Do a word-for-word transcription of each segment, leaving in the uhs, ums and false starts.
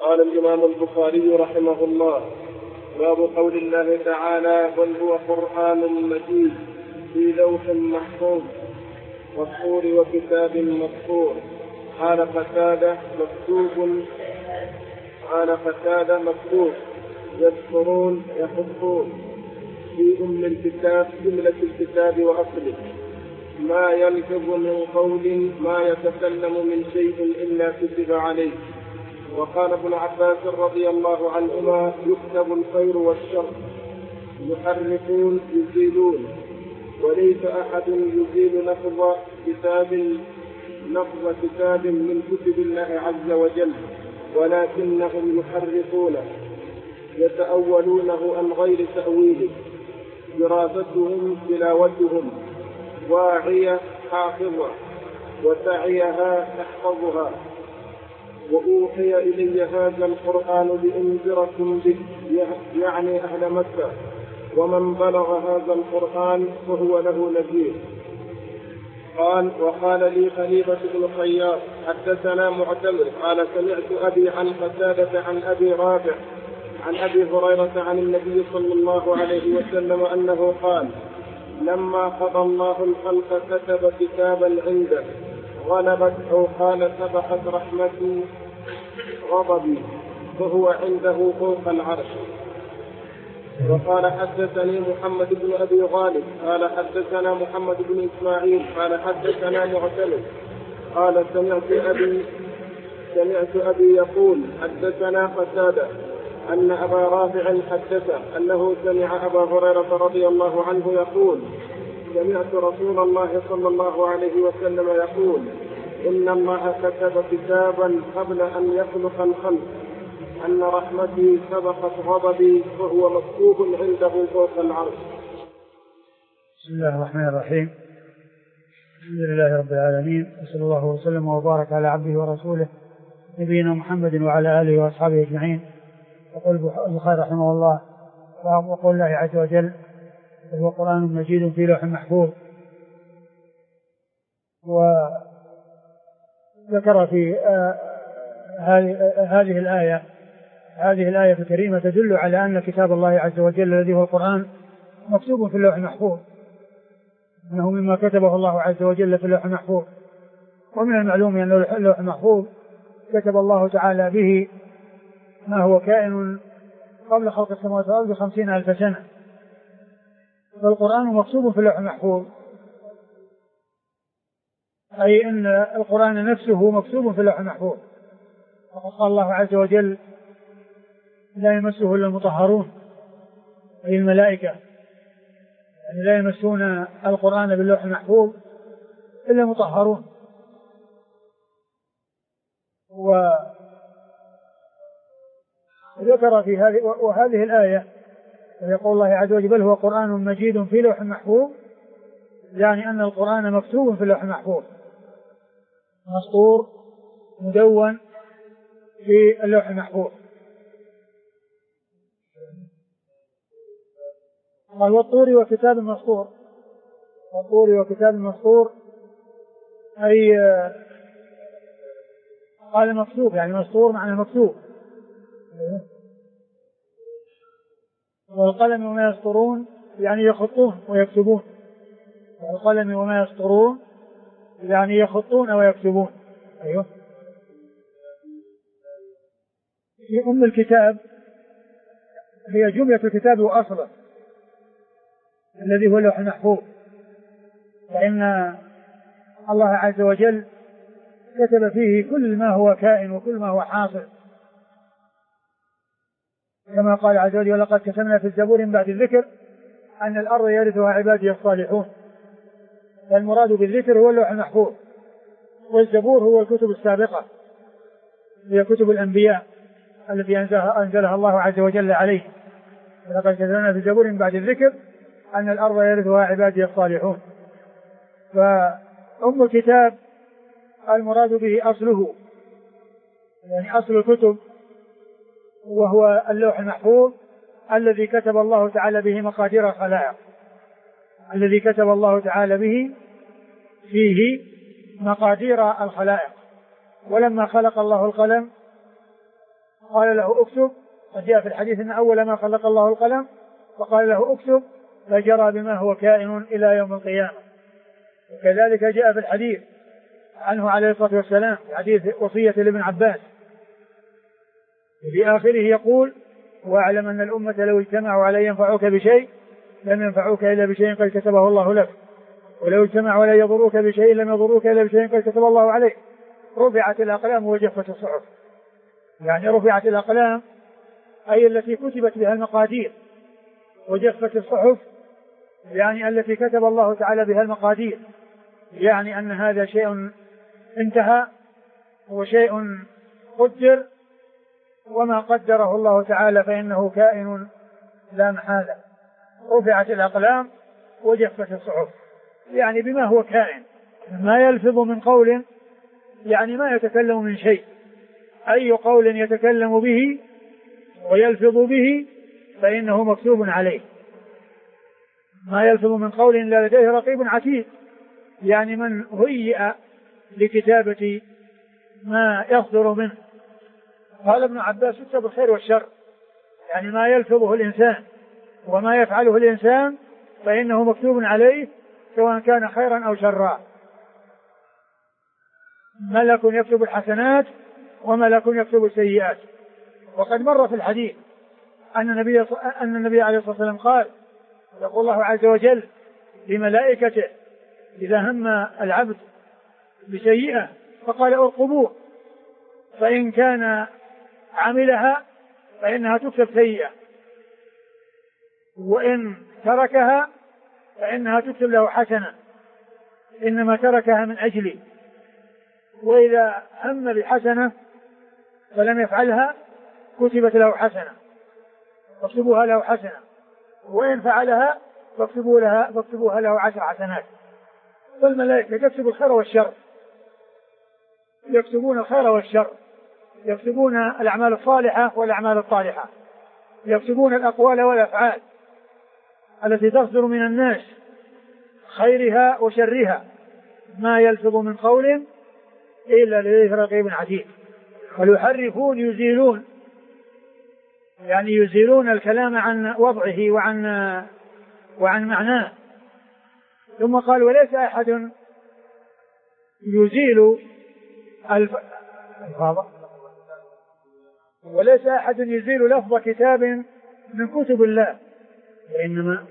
قال الإمام البخاري رحمه الله: باب قول الله تعالى: بل هو قرآن مجيد في لوح محفوظ والطور وكتاب مسطور. قال قتادة: مكتوب قال قتادة مكتوب يذكرون يحطون في أم الكتاب جملة الكتاب وأصله، ما يلفظ من قول ما يتكلم من شيء إلا كتب عليه. وقال ابن عباس رضي الله عنهما: يكتب الخير والشر، يحرفون يزيلون، وليس أحد يزيل لفظ كتاب لفظ كتاب من كتب الله عز وجل، ولكنهم يحرفونه يتأولونه عن غير تأويله، دراستهم تلاوتهم، واعية حافظة وتعيها تحفظها. وأوحي إلي هذا القرآن لأنذركم به، يعني أهل مكة، ومن بلغ هذا القرآن فهو له نذير. قال: وقال لي خليفة بن خياط حدثنا معتمر قال: سمعت أبي عن قتادة عن أبي رافع عن أبي هريرة عن النبي صلى الله عليه وسلم أنه قال: لما قضى الله الخلق كتب كتابا عنده، غلبت أو قال سبقت رحمتي غضبي، فهو عنده فوق العرش. وقال: حدثني محمد بن أبي غالب قال: حدثنا محمد بن إسماعيل قال: حدثنا معتمر قال: سمعت أبي سمعت أبي يقول: حدثنا قتادة أن أبا رافع حدثه أنه سمع أبا هريرة رضي الله عنه يقول: سمعت رسول الله صلى الله عليه وسلم يقول: إن الله كتب كتابا قبل أن يخلق الخلق، أن رحمتي سبقت غضبي، فهو مكتوب عنده فوق العرش. بسم الله الرحمن الرحيم. الحمد لله رب العالمين، وصلى الله وسلم وبارك على عبده ورسوله نبينا محمد وعلى آله وأصحابه أجمعين. يقول البخاري رحمه الله: وقول الله عز وجل: هو قرآن مجيد في لوح محفوظ. وذكر في آه هذه الآية هذه الآية الكريمة تدل على أن كتاب الله عز وجل الذي هو القرآن مكتوب في اللوح المحفوظ، أنه مما كتبه الله عز وجل في اللوح المحفوظ. ومن المعلوم أن اللوح المحفوظ كتب الله تعالى به ما هو كائن قبل خلق السماوات والأرض بخمسين ألف سنة، فالقرآن مكتوب في اللوح المحفوظ، أي أن القرآن نفسه مكتوب في اللوح المحفوظ. وقد قال الله عز وجل: لا يمسه إلا المطهرون، أي الملائكة، يعني لا يمسون القرآن باللوح المحفوظ إلا المطهرون. وذكر في هذه وهذه الآية يقول الله عز وجل: بل هو قرآن مجيد في لوح محفوظ، يعني أن القرآن مكتوب في اللوح المحفوظ، مسطور مدون في اللوح المحفوظ. قال: والطور وكتاب مسطور. والطور وكتاب مسطور أي قال مكتوب، يعني مسطور معنى مكتوب. والقلم وما يسطرون يعني يخطون ويكتبون. والقلم وما يسطرون يعني يخطون ويكتبون. أيوه. في أم الكتاب هي جملة الكتاب وأصله الذي هو اللوح المحفوظ، فإن الله عز وجل كتب فيه كل ما هو كائن وكل ما هو حاصل، كما قال عز وجل: ولقد كتبنا في الزبور من بعد الذكر أن الأرض يرثها عبادي الصالحون. فالمراد بالذكر هو اللوح المحفوظ، والزبور هو الكتب السابقة، هي كتب الأنبياء التي أنزلها الله عز وجل عليه. ولقد كتبنا في الزبور من بعد الذكر أن الأرض يرثها عبادي الصالحون. فأم الكتاب المراد به أصله، يعني أصل الكتب، وهو اللوح المحفوظ الذي كتب الله تعالى به مقادير الخلائق، الذي كتب الله تعالى به فيه مقادير الخلائق. ولما خلق الله القلم قال له اكتب، وجاء في الحديث أن أول ما خلق الله القلم فقال له اكتب فجرى بما هو كائن إلى يوم القيامة. وكذلك جاء في الحديث عنه عليه الصلاة والسلام في حديث وصية لابن عباس في آخره يقول: واعلم أن الأمة لو اجتمعوا على ينفعوك بشيء لم ينفعوك إلا بشيء قد كتبه الله لك، ولو اجتمعوا على يضروك بشيء لم يضروك إلا بشيء قد كتب الله عليك. رفعت الأقلام وجفت الصحف، يعني رفعت الأقلام أي التي كتبت بها المقادير، وجفت الصحف يعني التي كتب الله تعالى بها المقادير، يعني أن هذا شيء انتهى وشيء قدر، وما قدره الله تعالى فإنه كائن لا محالة. رفعت الأقلام وجفت الصحف، يعني بما هو كائن، ما يلفظ من قول، يعني ما يتكلم من شيء، أي قول يتكلم به ويلفظ به فإنه مكتوب عليه. ما يلفظ من قول إلا لديه رقيب عتيد، يعني من هيئ لكتابة ما يصدر منه. قال ابن عباس: يكتب الخير والشر، يعني ما يلفظه الإنسان وما يفعله الإنسان فإنه مكتوب عليه سواء كان خيرا أو شرا. ملك يكتب الحسنات وملك يكتب السيئات. وقد مر في الحديث أن النبي أن النبي عليه الصلاة والسلام قال: يقول الله عز وجل لملائكته إذا هم العبد بسيئة فقال: ارقبوه، فإن كان عملها فإنها تكتب سيئة، وإن تركها فإنها تكتب له حسنة، إنما تركها من أجلي. وإذا هم بحسنة فلم يفعلها كتبت له حسنة فاكتبوها له حسنة، وإن فعلها فاكتبوا لها فاكتبوها له عشر حسنات. والملائكة تكتب الخير والشر، يكتبون الخير والشر، يكتبون الأعمال الصالحة والأعمال الطالحة، يكتبون الأقوال والأفعال التي تصدر من الناس خيرها وشرها. ما يلفظ من قول إلا لديه رقيب عتيد. ويحرفون يزيلون، يعني يزيلون الكلام عن وضعه وعن وعن معناه. ثم قال: وليس أحد يزيل الف... وليس أحد يزيل لفظ كتاب من كتب الله، وإنما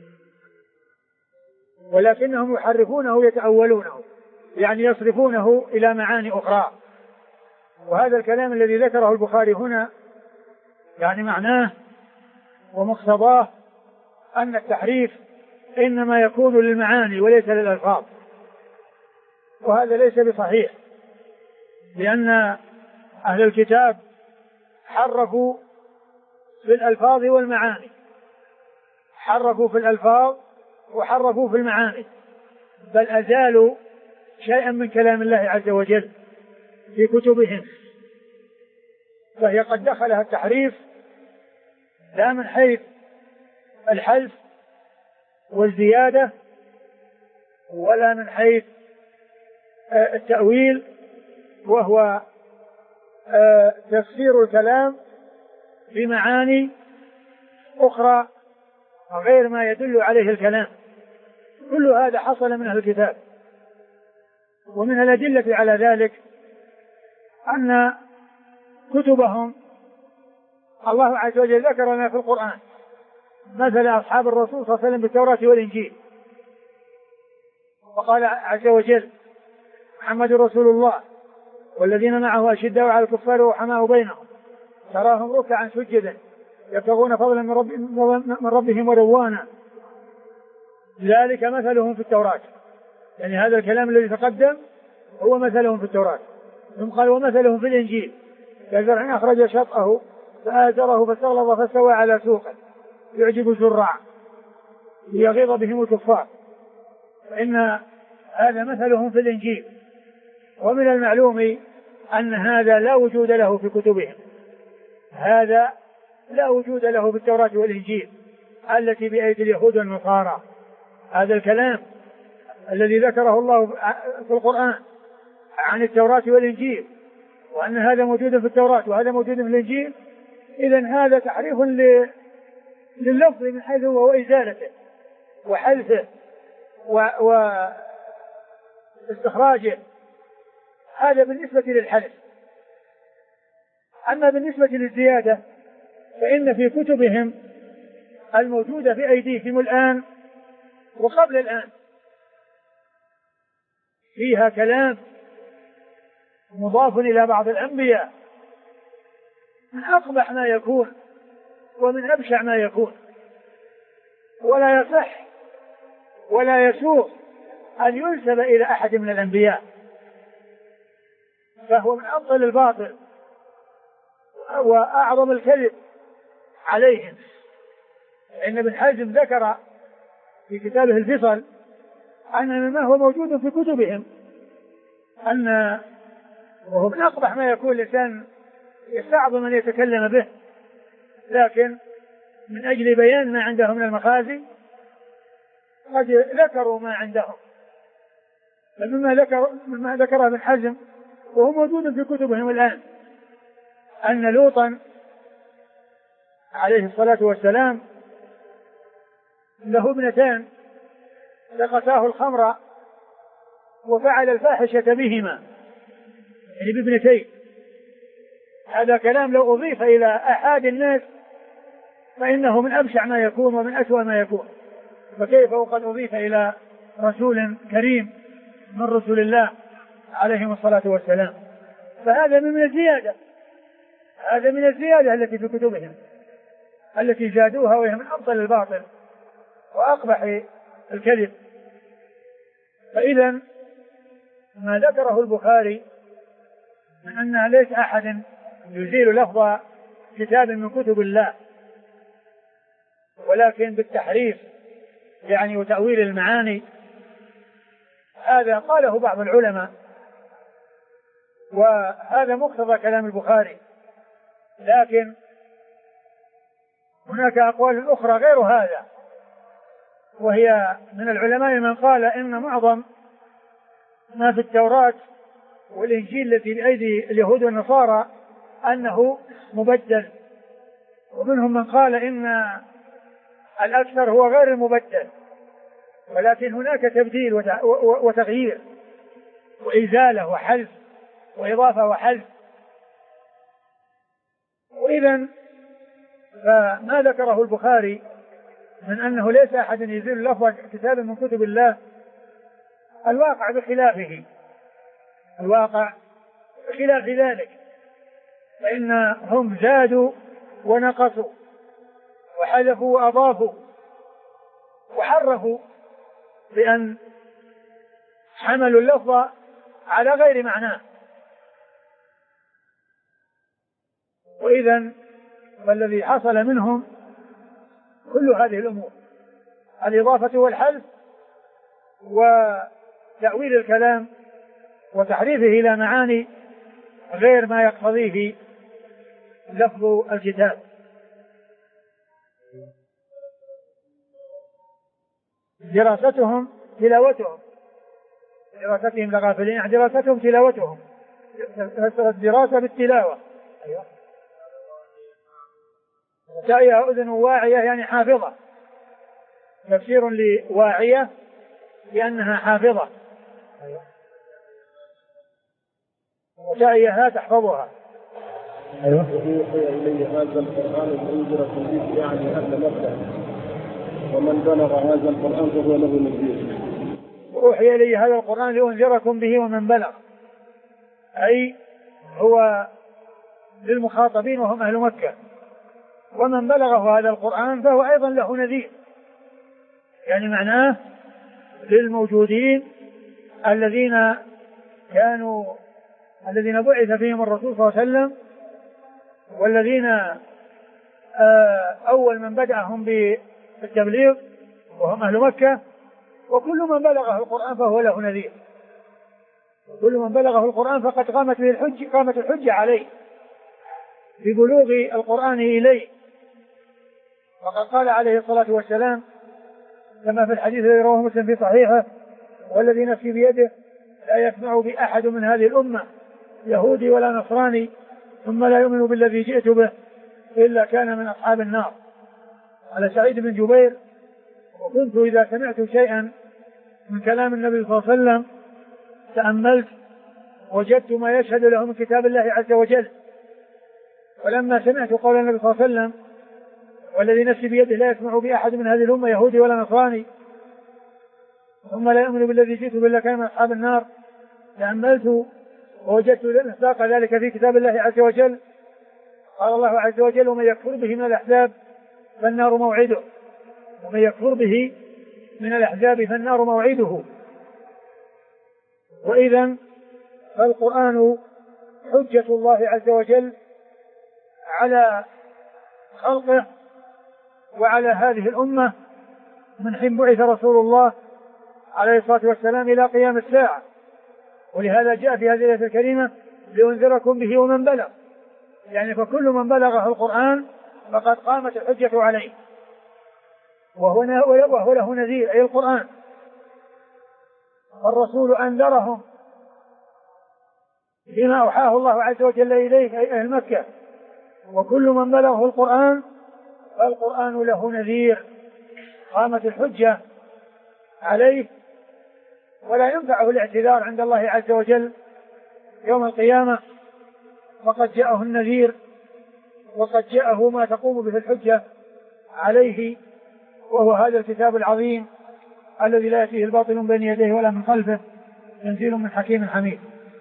ولكنهم يحرفونه يتأولونه، يعني يصرفونه إلى معاني أخرى. وهذا الكلام الذي ذكره البخاري هنا يعني معناه ومقتضاه أن التحريف إنما يكون للمعاني وليس للألفاظ، وهذا ليس بصحيح، لأن أهل الكتاب حرفوا في الألفاظ والمعاني، حرفوا في الألفاظ وحرفوا في المعاني، بل أزالوا شيئا من كلام الله عز وجل في كتبهم، فهي قد دخلها التحريف لا من حيث الحذف والزيادة ولا من حيث التأويل، وهو تفسير الكلام بمعاني أخرى غير ما يدل عليه الكلام. كل هذا حصل من أهل الكتاب. ومن الأدلة على ذلك أن كتبهم الله عز وجل ذكر لنا في القرآن مثل أصحاب الرسول صلى الله عليه وسلم بالتوراة والإنجيل، وقال عز وجل: محمد رسول الله والذين معه أشداء على الكفار رحماء بينهم تراهم ركعا سجدا يبتغون فضلا من, رب من ربهم ورضوانا ذلك مثلهم في التوراة. يعني هذا الكلام الذي تقدم هو مثلهم في التوراة. ثم قال: ومثلهم في الإنجيل كزرع أخرج شطأه فآزره فاستغلظ فاستوى على سوقه يعجب الزراع ليغيظ بهم الكفار. فإن هذا مثلهم في الإنجيل. ومن المعلوم أن هذا لا وجود له في كتبهم، هذا لا وجود له في التوراة والإنجيل التي بأيدي اليهود والنصارى. هذا الكلام الذي ذكره الله في القرآن عن التوراة والإنجيل وأن هذا موجود في التوراة وهذا موجود في الإنجيل، إذن هذا تحريف لللفظ من حيث هو إزالته وحذفه واستخراجه. هذا بالنسبة للحذف. أما بالنسبة للزيادة فإن في كتبهم الموجودة في أيديهم الآن وقبل الآن فيها كلام مضاف إلى بعض الأنبياء من أقبح ما يكون ومن أبشع ما يكون، ولا يصح ولا يسوغ أن ينسب إلى أحد من الأنبياء، فهو من أبطل الباطل وأعظم الكذب عليهم. إن ابن حزم ذكر في كتابه الفصل أن ما هو موجود في كتبهم أن وهو من أقبح ما يكون الإنسان يستعظم أن يتكلم به، لكن من أجل بيان ما عندهم من المخازي قد ذكروا ما عندهم. فمما ذكر مما ذكره ابن حزم وهو موجود في كتبهم الآن أن لوطا عليه الصلاة والسلام له ابنتان سقتاه الخمر وفعل الفاحشة بهما، يعني بابنتين. هذا كلام لو أضيف إلى أحد الناس فإنه من أبشع ما يكون ومن أسوأ ما يكون، فكيف وقد أضيف إلى رسول كريم من رسل الله عليهم الصلاة والسلام. فهذا من الزيادة، هذا من الزيادة التي في كتبهم التي زادوها، وهي من أبطل الباطل وأقبح الكذب. فإذا ما ذكره البخاري من أن ليس أحد يزيل لفظ كتاب من كتب الله ولكن بالتحريف يعني وتأويل المعاني، هذا قاله بعض العلماء وهذا مقتضى كلام البخاري، لكن هناك أقوال أخرى غير هذا، وهي من العلماء من قال إن معظم ما في التوراة والإنجيل التي بأيدي اليهود والنصارى أنه مبدل، ومنهم من قال إن الأكثر هو غير المبدل، ولكن هناك تبديل وتغيير وإزالة وحذف وإضافة وحذف. وإذن فما ذكره البخاري من أنه ليس أحد يزيل لفظ كتاب من كتب الله الواقع بخلافه، الواقع بخلاف ذلك، فإنهم زادوا ونقصوا وحذفوا وأضافوا وحرفوا بأن حملوا اللفظ على غير معناه. وإذن فالذي حصل منهم كل هذه الأمور، الإضافة والحذف وتأويل الكلام وتحريفه إلى معاني غير ما يقتضيه لفظ الكتاب. دراستهم تلاوتهم، دراستهم لغافلين عن دراستهم تلاوتهم، فسر الدراسة بالتلاوة. أيوة. تأيها أذن واعية يعني حافظة، تفسير لواعية لأنها حافظة. أيوة. وتأيها تحفظها. أيوة. وأوحي إلي هذا القرآن لأنذركم به يعني هذا مبدأ، ومن بلغ هذا القرآن فهو له نذير. وأوحي إلي هذا القرآن لأنذركم به ومن بلغ، أي هو للمخاطبين وهم أهل مكة، ومن بلغه هذا القرآن فهو أيضا له نذير، يعني معناه للموجودين الذين كانوا الذين بعث فيهم الرسول صلى الله عليه وسلم، والذين أول من بدأهم بالتبليغ وهم أهل مكة، وكل من بلغه القرآن فهو له نذير، كل من بلغه القرآن فقد قامت به الحجة قامت الحجة عليه ببلوغ القرآن إليه. وقد قال عليه الصلاة والسلام كما في الحديث الذي رواه مسلم في صحيحه: والذي نفسي بيده لا يسمع بأحد من هذه الأمة يهودي ولا نصراني ثم لا يؤمن بالذي جئت به إلا كان من أصحاب النار. على سعيد بن جبير: وكنت إذا سمعت شيئا من كلام النبي صلى الله عليه وسلم تأملت وجدت ما يشهد له من كتاب الله عز وجل، ولما سمعت قول النبي صلى الله عليه وسلم: والذي نفسي بيده لا يسمع بأحد من هذه الأمة يهودي ولا نصراني ثم لا يؤمن بالذي جئت به إلا كان من أصحاب النار، تأملت ووجدت مصداق ذلك في كتاب الله عز وجل. قال الله عز وجل: ومن يكفر به من الأحزاب فالنار موعده. ومن يكفر به من الأحزاب فالنار موعده. وإذن فالقرآن حجة الله عز وجل على خلقه وعلى هذه الأمة من حين بعث رسول الله عليه الصلاة والسلام إلى قيام الساعة. ولهذا جاء في هذه الآية الكريمة: لأنذركم به ومن بلغ، يعني فكل من بلغه القرآن فقد قامت الحجة عليه، وهو له نذير أي القرآن. الرسول أنذرهم بما أوحاه الله عز وجل إليه أي أهل مكة، وكل من بلغه القرآن فالقرآن له نذير، قامت الحجة عليه ولا ينفعه الاعتذار عند الله عز وجل يوم القيامة، وقد جاءه النذير وقد جاءه ما تقوم به الحجة عليه، وهو هذا الكتاب العظيم الذي لا يأتيه الباطل من بين يديه ولا من خلفه، تنزيل من حكيم حميد.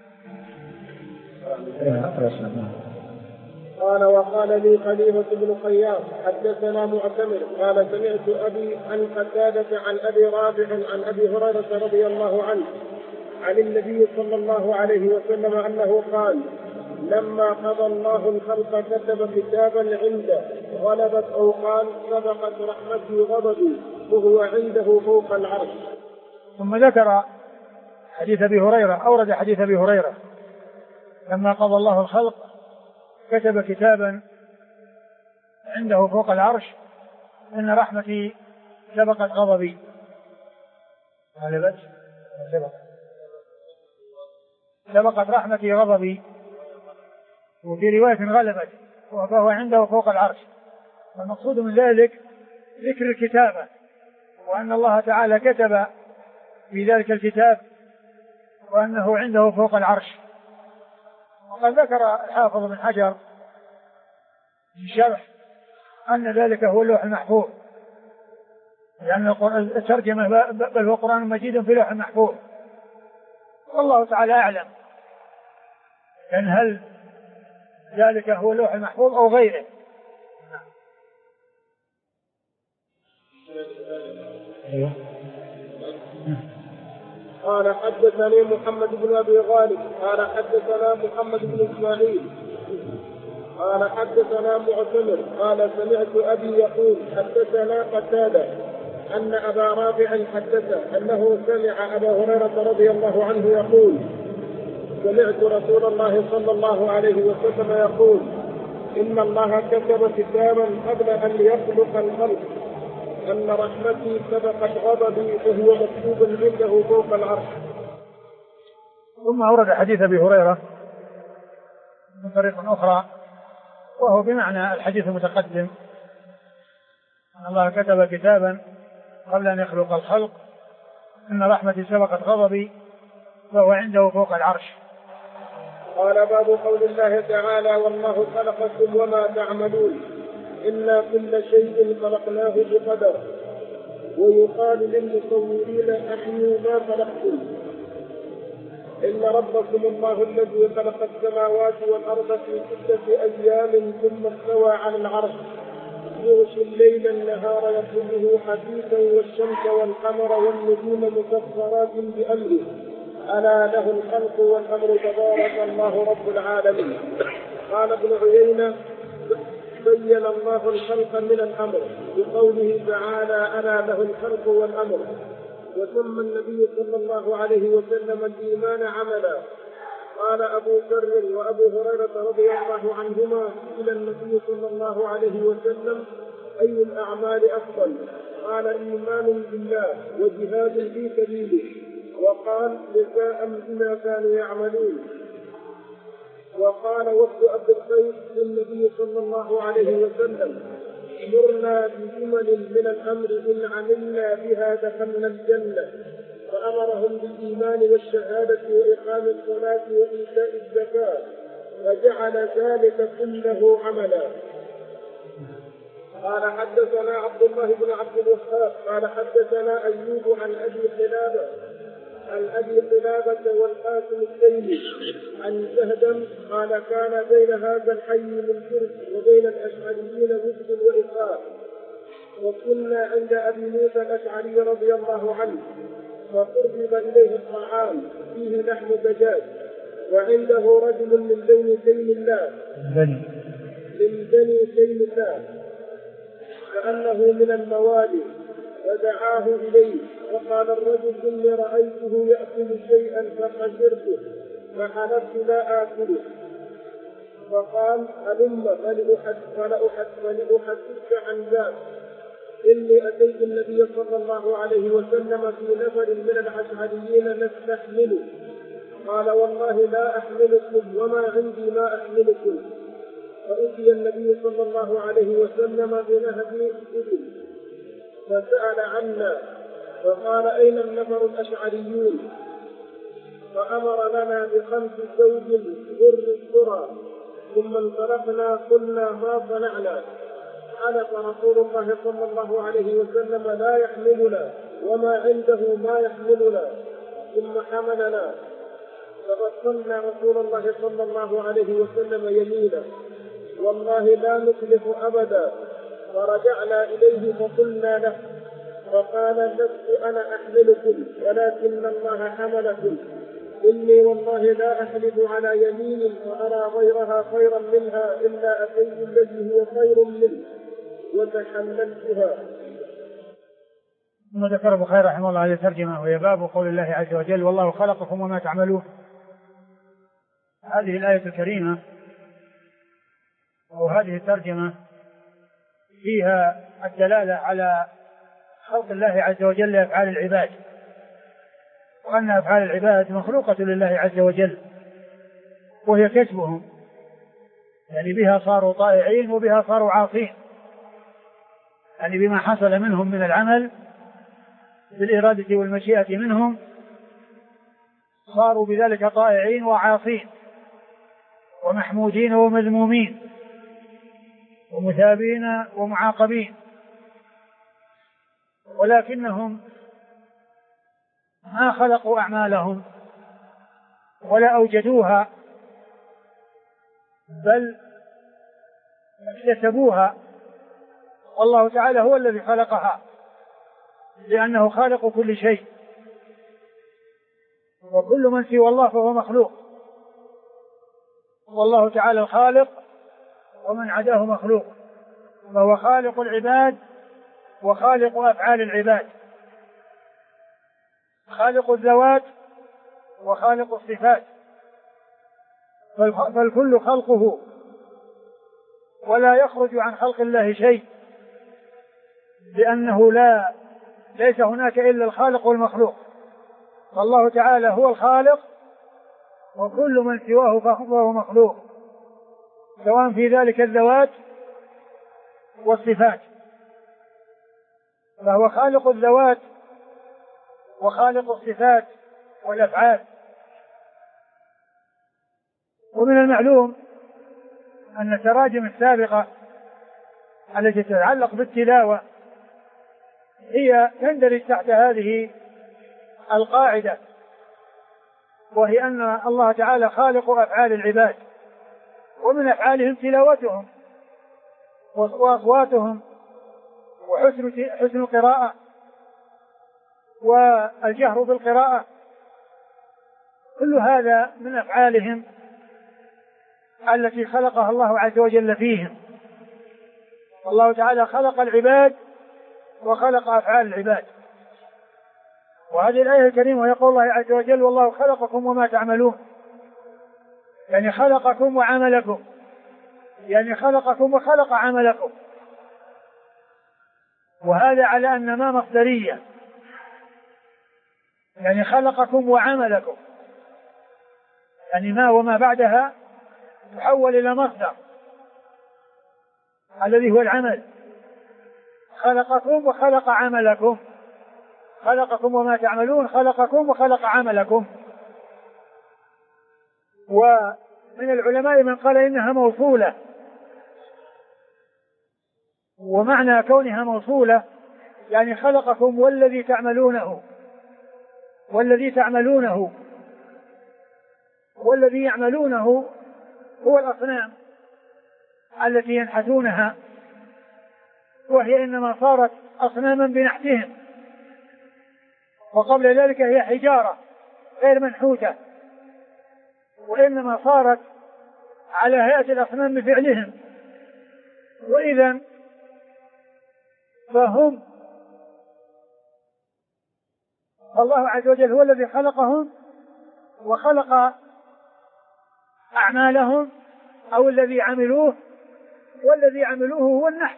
قال: وقال لي خليفة بن خياط: حدثنا معتمر قال: سمعت أبي عن قتادة عن أبي رافع عن أبي هريرة رضي الله عنه عن النبي صلى الله عليه وسلم أنه قال: لما قضى الله الخلق كتب كتابا عنده غلبت أو قال سبقت رحمتي غضبي وهو عنده فوق العرش. ثم ذكر حديث أبي هريرة، أورد حديث أبي هريرة: لما قضى الله الخلق كتب كتابا عنده فوق العرش إن رحمتي سبقت غضبي. غلبت سبقت رحمتي غضبي، وفي رواية غلبت، فهو عنده فوق العرش. والمقصود من ذلك ذكر الكتابة، وأن الله تعالى كتب في ذلك الكتاب وأنه عنده فوق العرش. وقد ذكر الحافظ بن حجر في الشرح أن ذلك هو اللوح المحفوظ، لأن الترجمة بل هو قرآن مجيد في لوح المحفوظ، والله تعالى أعلم أن هل ذلك هو اللوح المحفوظ أو غيره. قال: حدثني محمد بن أبي غالب قال: حدثنا محمد بن إسماعيل قال: حدثنا معتمر قال: سمعت أبي يقول: حدثنا قتادة أن أبا رافع حدثه أنه سمع أبا هريرة رضي الله عنه يقول: سمعت رسول الله صلى الله عليه وسلم يقول: إن الله كتب كتابا قبل أن يخلق الخلق أن رحمتي سبقت غضبي وهو مكتوب عنده فوق العرش. ثم أورد حديث أبي هريرة من طريق أخرى وهو بمعنى الحديث المتقدم: أن الله كتب كتابا قبل أن يخلق الخلق إن رحمتي سبقت غضبي وهو عنده فوق العرش. قال: باب قول الله تعالى: والله خلقكم وما تعملون إلا كل شيء خلقناه بقدر. ويقال للمصورين: أحيوا ما خلقتم. إن ربكم الله الذي خلق السماوات والأرض في ستة أيام ثم استوى على العرش يغشي الليل النهار يطلبه حثيثا والشمس والقمر والنجوم مسخرات بأمره ألا له الخلق والأمر تبارك الله رب العالمين. قال ابن عيينة: بين الله الخلق من الأمر بقوله تعالى: ألا له الخلق والأمر. وسمى النبي صلى الله عليه وسلم الإيمان عملا. قال أبو ذر وأبو هريرة رضي الله عنهما إلى النبي صلى الله عليه وسلم: أي الأعمال أفضل؟ قال: إيمان بالله وجهاد في سبيله. وقال: جزاء بما كانوا يعملون. وقال وفد عبد القيس للنبي صلى الله عليه وسلم: مرنا بجمل من الأمر إن عملنا بها دخلنا الجنة، فأمرهم بالإيمان والشهادة وإقام الصلاة وإيتاء الزكاة، فجعل ذلك كله عملا. قال حدثنا عبد الله بن عبد الوهاب قال حدثنا أيوب عن أبي قلابة عن أبي قلابة والقاسم التيمي عن زهدم قال كان بين هذا الحي من شرك وبين الأشعريين وفد وإخاء، وكنا عند أبي موسى الأشعري رضي الله عنه، فقرب إليه الطعام فيه لحم دجاج، وعنده رجل من بين تيم الله من بني تيم الله كأنه من الموالي، فدعاه إليه، وقال الرجل: إني رأيته يأكل شيئا فقدرته فحلفت لا آكله، فقال: هلم فلأحدثك عن ذلك، إني أتيت النبي صلى الله عليه وسلم في نفر من الأشعريين نستحمله، قال: والله لا أحملكم وما عندي ما أحملكم. فأتي النبي صلى الله عليه وسلم بنهب إبل فسأل عنا، فقال: أين النفر الأشعريون؟ فأمر لنا بخمس زوج غر الذرى، ثم انطلقنا قلنا: ما صنعنا؟ حلف رسول الله صلى الله عليه وسلم: لا يحملنا وما عنده ما يحملنا، ثم حملنا، فبطلنا رسول الله صلى الله عليه وسلم يمينا: والله لا نخلف أبدا. فرجعنا إليه فقلنا له، فقال: لست أنا أحملكم ولكن الله حملكم، إني والله لا أحلف على يمين وأرى غيرها خيرا منها إلا أتيت الذي هو خير منه وتحملتها. ثم ذكر البخاري رحمه الله هذه الترجمة، وهي باب قول الله عز وجل: والله خلقكم وما تعملون. هذه الآية الكريمة أو هذه الترجمة فيها الدلالة على خلق الله عز وجل لأفعال العباد، وأن أفعال العباد مخلوقة لله عز وجل، وهي كسبهم، يعني بها صاروا طائعين وبها صاروا عاصين، يعني بما حصل منهم من العمل بالإرادة والمشيئة منهم صاروا بذلك طائعين وعاصين ومحمودين ومذمومين ومثابين ومعاقبين، ولكنهم ما خلقوا أعمالهم ولا أوجدوها، بل اكتسبوها، والله تعالى هو الذي خلقها، لأنه خالق كل شيء، وكل من سوى الله فهو مخلوق، والله تعالى الخالق ومن عداه مخلوق، فهو خالق العباد وخالق أفعال العباد، خالق الذوات وخالق الصفات، فالكل خلقه، ولا يخرج عن خلق الله شيء، لأنه لا ليس هناك إلا الخالق والمخلوق، فالله تعالى هو الخالق وكل من سواه فهو مخلوق، سواء في ذلك الذوات والصفات، فهو خالق الذوات وخالق الصفات والأفعال. ومن المعلوم أن التراجم السابقة التي تتعلق بالتلاوة هي تندرج تحت هذه القاعدة، وهي أن الله تعالى خالق أفعال العباد، ومن أفعالهم تلاوتهم وأصواتهم وحسن حسن القراءة والجهر بالقراءة، كل هذا من أفعالهم التي خلقها الله عز وجل فيهم. الله تعالى خلق العباد وخلق أفعال العباد. وهذه الآية الكريمة يقول الله عز وجل: والله خلقكم وما تعملون، يعني خلقكم وعملكم، يعني خلقكم وخلق عملكم، وهذا على أن ما مصدرية، يعني خلقكم وعملكم، يعني ما وما بعدها تحول إلى مصدر الذي هو العمل. خلقكم وخلق عملكم، خلقكم وما تعملون، خلقكم وخلق عملكم. ومن العلماء من قال إنها موصولة، ومعنى كونها موصولة يعني خلقكم والذي تعملونه، والذي تعملونه والذي يعملونه هو الأصنام التي ينحتونها، وهي إنما صارت أصناما بنحتهم، وقبل ذلك هي حجارة غير منحوتة، وإنما صارت على هيئة الأصنام بفعلهم. وإذا فهم الله عز وجل هو الذي خلقهم وخلق أعمالهم أو الذي عملوه، والذي عملوه هو النحت،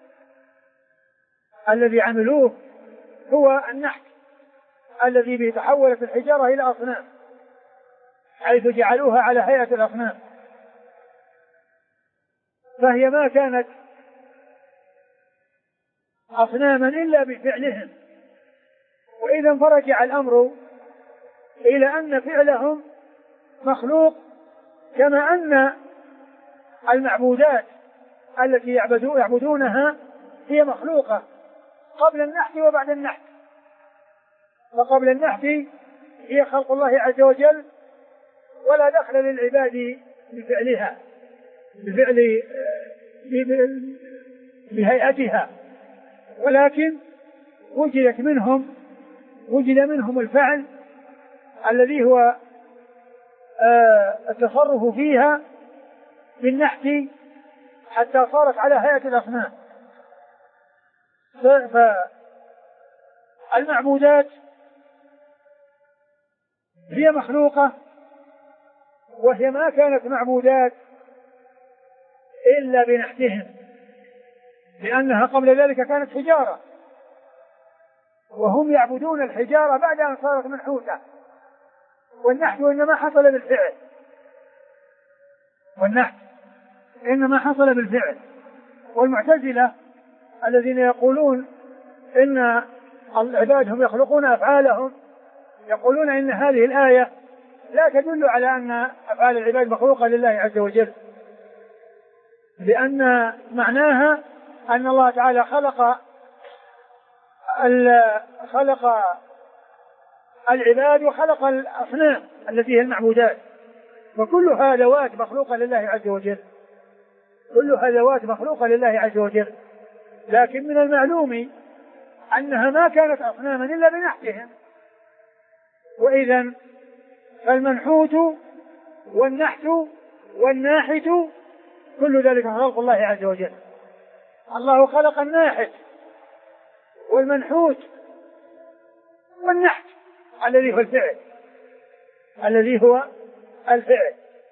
الذي عملوه هو النحت الذي به تحولت الحجارة إلى أصنام، حيث جعلوها على هيئة الأصنام، فهي ما كانت أصناما إلا بفعلهم. وإذا فرجع الأمر إلى أن فعلهم مخلوق، كما أن المعبودات التي يعبدونها هي مخلوقة قبل النحت وبعد النحت. فقبل النحت هي خلق الله عز وجل، ولا دخل للعباد بفعلها بفعل بهيئتها، ولكن وجدت منهم وجد منهم الفعل الذي هو التصرف فيها بالنحت حتى صارت على هيئة الأصنام. فالمعبودات هي مخلوقة، وهي ما كانت معبودات إلا بنحتهم، لأنها قبل ذلك كانت حجارة، وهم يعبدون الحجارة بعد أن صارت منحوتة. والنحت إنما حصل بالفعل والنحت إنما حصل بالفعل. والمعتزلة الذين يقولون إن العباد هم يخلقون أفعالهم، يقولون إن هذه الآية لا تدل على أن أفعال العباد مخلوقة لله عز وجل، لأن معناها أن الله تعالى خلق خلق العباد وخلق الأصنام التي هي المعبودات، وكلها ذوات مخلوقة لله عز وجل، كلها ذوات مخلوقة لله عز وجل. لكن من المعلوم أنها ما كانت أصناما إلا بنحتهم. وإذا فالمنحوت والنحت والناحت كل ذلك خلق الله عز وجل. الله خلق الناحت والمنحوت والنحت الذي هو الفعل الذي هو الفعل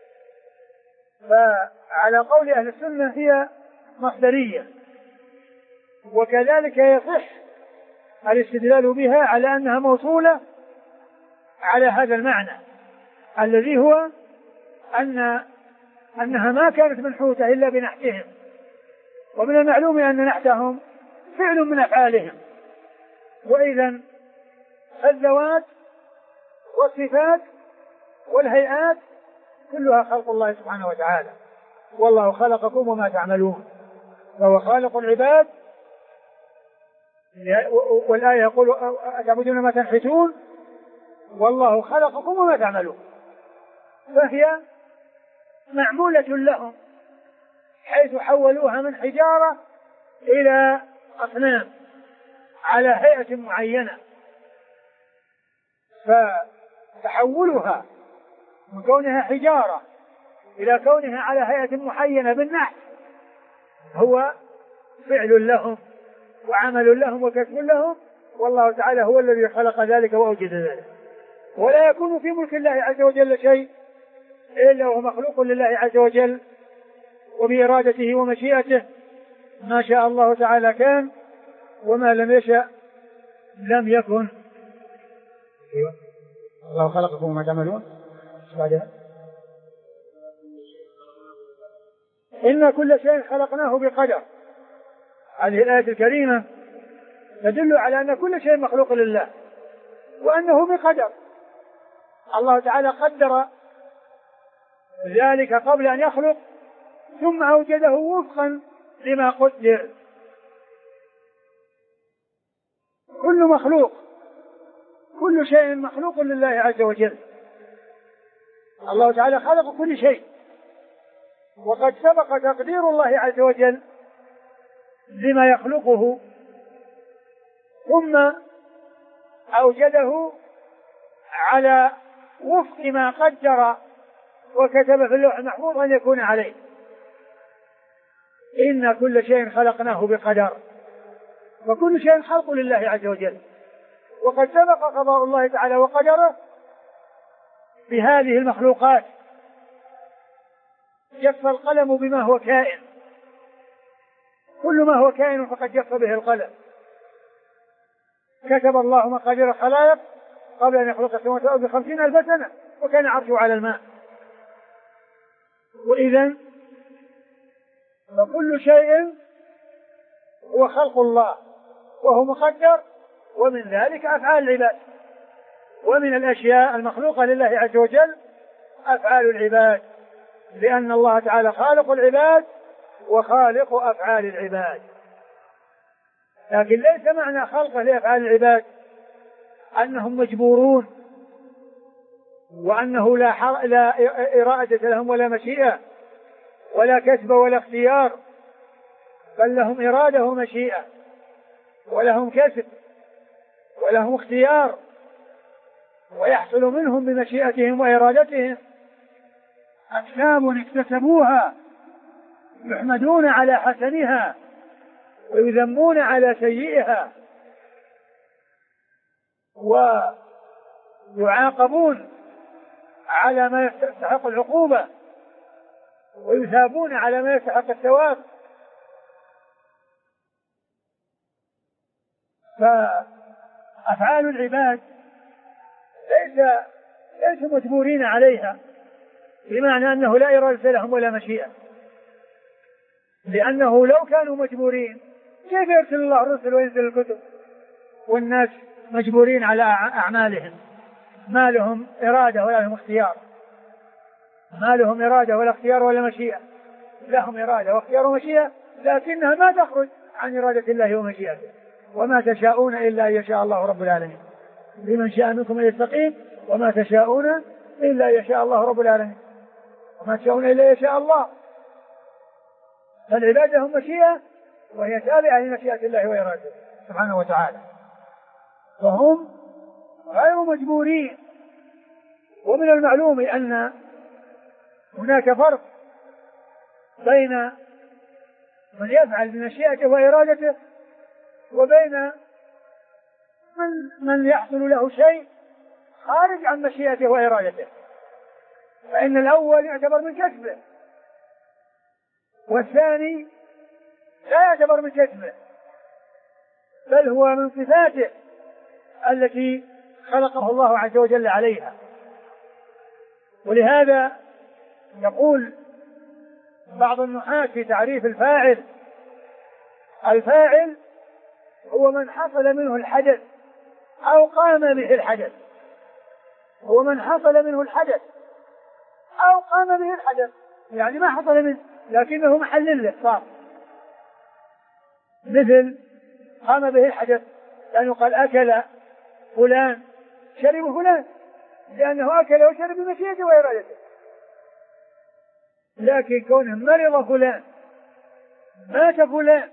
فعلى قول أهل السنة هي مصدرية، وكذلك يصح الاستدلال بها على أنها موصولة على هذا المعنى الذي هو أن أنها ما كانت منحوتة إلا بنحتهم. ومن المعلوم أن نحتهم فعل من أفعالهم. وإذا الذوات والصفات والهيئات كلها خلق الله سبحانه وتعالى. والله خلقكم وما تعملون، فهو خالق العباد. والآية يقول أتعبدون ما تنحتون والله خلقكم وما تعملون، فهي معمولة لهم حيث حولوها من حجارة إلى أصنام على هيئة معينة. فتحولها من كونها حجارة إلى كونها على هيئة معينة بالنحت هو فعل لهم وعمل لهم وكسب لهم، والله تعالى هو الذي خلق ذلك وأوجد ذلك. ولا يكون في ملك الله عز وجل شيء إلا وهو مخلوق لله عز وجل، وبإرادته ومشيئته ما شاء الله تعالى كان، وما لم يشأ لم يكن. الله خلقكم وما تعملون. بعدها إن كل شيء خلقناه بقدر. هذه الآية الكريمة تدل على أن كل شيء مخلوق لله وأنه بقدر. الله تعالى قدر ذلك قبل أن يخلق ثم أوجده وفقا لما قدر. كل مخلوق كل شيء مخلوق لله عز وجل. الله تعالى خلق كل شيء، وقد سبق تقدير الله عز وجل لما يخلقه ثم أوجده على وفق ما قدر وكتب في اللوح المحفوظ أن يكون عليه. إن كل شيء خلقناه بقدر، وكل شيء خلق لله عز وجل، وقد سبق قضاء الله تعالى وقدره بهذه المخلوقات. جف القلم بما هو كائن، كل ما هو كائن فقد جف به القلم. كتب الله مقادير الخلائق قبل أن يخلق السماوات والأرض بخمسين ألف سنة، وكان عرشه على الماء. وإذن فكل شيء هو خلق الله وهو مقدر، ومن ذلك أفعال العباد. ومن الأشياء المخلوقة لله عز وجل أفعال العباد، لأن الله تعالى خالق العباد وخالق أفعال العباد. لكن ليس معنى خلقه لأفعال العباد أنهم مجبورون وأنه لا, حر... لا إرادة لهم ولا مشيئة ولا كسب ولا اختيار، بل لهم إرادة ومشيئة ولهم كسب ولهم اختيار، ويحصل منهم بمشيئتهم وإرادتهم أكساب اكتسبوها يحمدون على حسنها ويذمون على سيئها، ويعاقبون على ما يستحق العقوبة ويثابون على ما يستحق الثواب. فأفعال العباد ليس ليسوا مجبورين عليها، بمعنى أنه لا إرادة لهم ولا مشيئة، لأنه لو كانوا مجبورين كيف يرسل الله الرسل وينزل الكتب والناس مجبورين على أعمالهم؟ ما لهم إرادة ولا لهم اختيار، ما لهم إرادة ولا اختيار ولا مشيئة. لهم إرادة واختيار ومشيئة، لكنها ما تخرج عن إرادة الله ومشيئته. وما تشاءون إلا أن يشاء الله رب العالمين. لمن شاء منكم أن يستقيم وما تشاءون إلا أن يشاء الله رب العالمين. وما تشاءون إلا أن يشاء الله. فالعباد لهم مشيئة وهي تابعة لمشيئة الله وإرادته سبحانه وتعالى، فهم غير مجبورين. ومن المعلوم أن هناك فرق بين من يفعل بمشيئته وإرادته وبين من, من يحصل له شيء خارج عن مشيئته وإرادته. فإن الأول يعتبر من كسبه والثاني لا يعتبر من كسبه، بل هو من صفاته التي خلقه الله عز وجل عليها. ولهذا يقول بعض النحاة في تعريف الفاعل: الفاعل هو من حصل منه الحدث أو قام به الحدث. هو من حصل منه الحدث أو قام به الحدث، يعني ما حصل منه لكنه محل له صار. مثل قام به الحدث لأنه يعني قال أكل فلان شرب فلان، لأنه أكل وشرب بمشيئته وإرادته. لكن كونه مرض فلان مات فلان،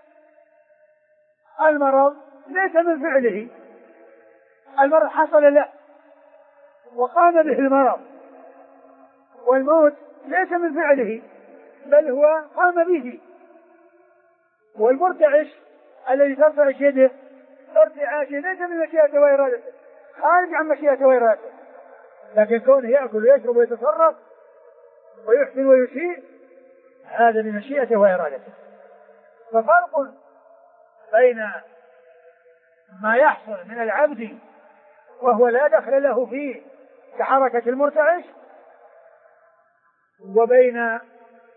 المرض ليس من فعله، المرض حصل له وقام به المرض، والموت ليس من فعله بل هو قام به. والمرتعش الذي ترتعش يده ارتعاشه ليس من مشيئته وإرادته، خارج عن مشيئته وإرادته، لكن كونه يأكل ويشرب ويتصرف ويحسن ويسيء هذا من مشيئته وإرادته. ففرق بين ما يحصل من العبد وهو لا دخل له فيه كحركة المرتعش، وبين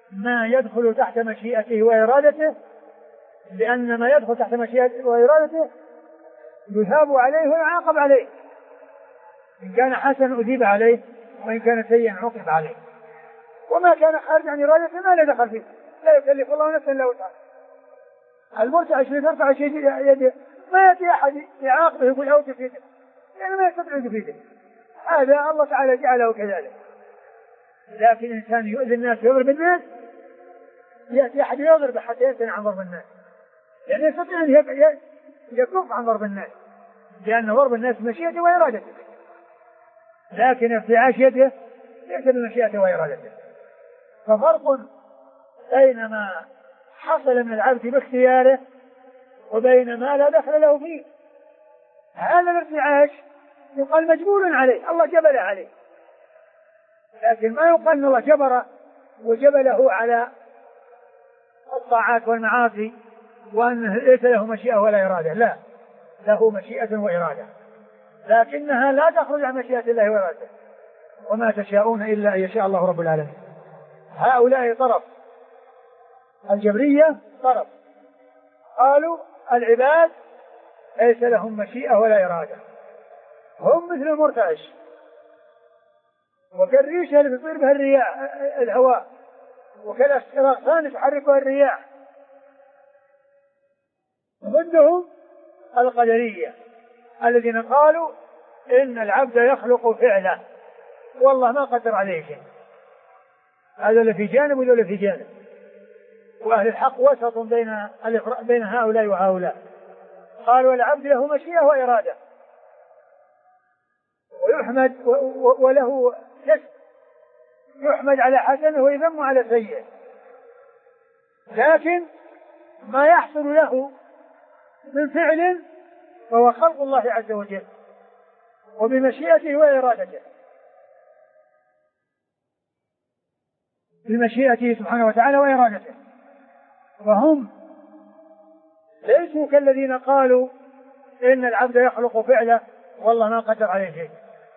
ما يدخل تحت مشيئته وإرادته، لأن ما يدخل تحت مشيئته وإرادته يثاب عليه ويعاقب عليه، إن كان حسنا أثيب عليه وإن كان سيئا عوقب عليه، وما كان خارج عن إرادته ما لا دخل فيه، لا يكلف الله نفسا إلا وسعها. المرتعش اللي ترفع شيء يده ما يأتي أحد يعاقبه يقول أوقف في يده، يعني ما يستطيع يوقف في يده، هذا الله تعالى جعله كذلك. لكن الإنسان يؤذي الناس ويضرب الناس، يأتي أحد يضرب حتى يمتنع عن ضرب الناس، يعني يستطيع أن يكف عن ضرب الناس، لأن ضرب الناس بمشيئته وإرادته، لكن ارتعاش يده ليس بمشيئته وإرادته. ففرق بين ما حصل من العبد باختياره وبين ما لا دخل له فيه. هذا الارتعاش يقال مجبول عليه، الله جبله عليه، لكن ما يقال أن الله جبره وجبله على الطاعات والمعاصي وأنه ليس له مشيئة ولا إرادة، لا، له مشيئة وإرادة، لكنها لا تخرج عن مشيئة الله وإرادته، وما تشاءون إلا أن يشاء الله رب العالمين. هؤلاء طرف، الجبرية طرف، قالوا العباد ليس لهم مشيئة ولا إرادة، هم مثل المرتعش وكالريشة اللي تطير بها الرياح الهواء وكالأغصان تحركها الرياح. ضدهم القدرية الذين قالوا إن العبد يخلق فعلا والله ما قدر عليه شيء، هذا اللي في جانب وذول في جانب. وأهل الحق وسط بين بين هؤلاء وهؤلاء، قالوا العبد له مشيئة وإرادة ويحمد وله كسب، يحمد على حسنه ويذم على سيئه، لكن ما يحصل له من فعل فهو خلق الله عز وجل وبمشيئته وإرادته، بمشيئته سبحانه وتعالى وإرادته. وهم ليسوا كالذين قالوا إن العبد يخلق فعله والله ما قدر عليه شيء،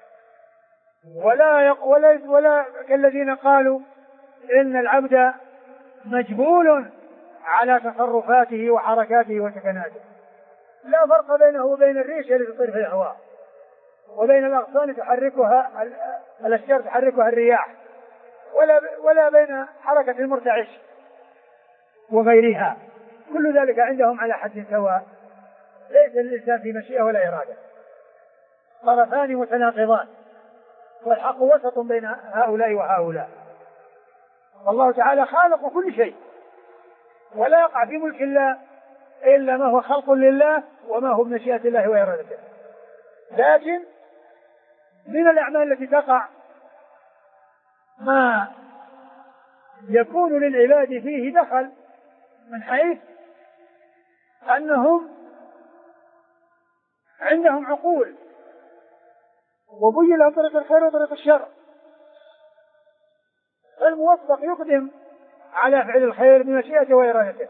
ولا, يق... ولا ولا كالذين قالوا إن العبد مجبول على تصرفاته وحركاته وسكناته. لا فرق بينه وبين الريشة التي تطير في الهواء وبين الأغصان تحركها الأشجار تحركها الرياح، ولا ولا بين حركة المرتعش وغيرها، كل ذلك عندهم على حد سواء، ليس للإنسان في مشيئة ولا إرادة، طرفان متناقضان، والحق وسط بين هؤلاء وهؤلاء. والله تعالى خالق كل شيء، ولا يقع في ملك الله إلا ما هو خلق لله وما هو بمشيئة الله وإرادته. لكن من الأعمال التي تقع ما يكون للعباد فيه دخل، من حيث أنهم عندهم عقول وبين لهم طريق الخير وطريق الشر، الموفق يقدم على فعل الخير بمشيئته وإرادته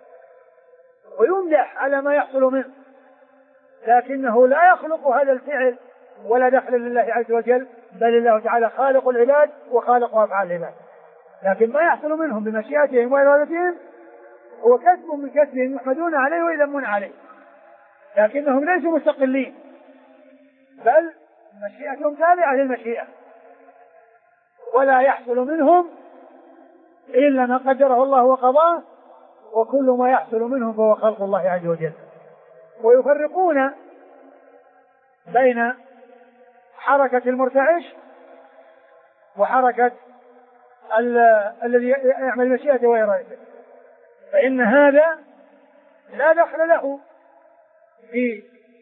ويمدح على ما يحصل منه، لكنه لا يخلق هذا الفعل ولا دخل لله عز وجل، بل الله تعالى خالق العباد وخالق أفعال العباد، لكن ما يحصل منهم بمشيئتهم وإرادتهم هو كسب من كسبهم يحمدون عليه ويذمون عليه، لكنهم ليسوا مستقلين، بل مشيئتهم تابعة للمشيئة، ولا يحصل منهم إلا ما قدره الله وقضاه، وكل ما يحصل منهم فهو خلق الله عز وجل. ويفرقون بين حركة المرتعش وحركة الذي يعمل مشيئته وإرادته، فإن هذا لا دخل له في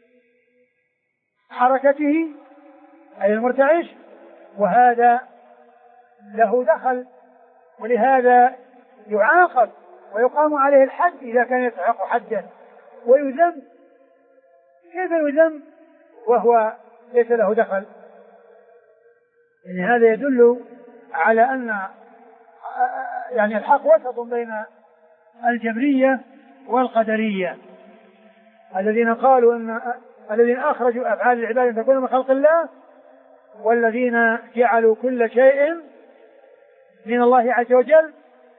حركته أي المرتعش، وهذا له دخل، ولهذا يعاقب ويقام عليه الحد إذا كان يستحق حدا، ويذم. كيف يذم وهو ليس له دخل؟ يعني هذا يدل على أن يعني الحق وسط بين الجبرية والقدرية الذين قالوا أن الذين أخرجوا أفعال العباد أن تكون من خلق الله، والذين جعلوا كل شيء من الله عز وجل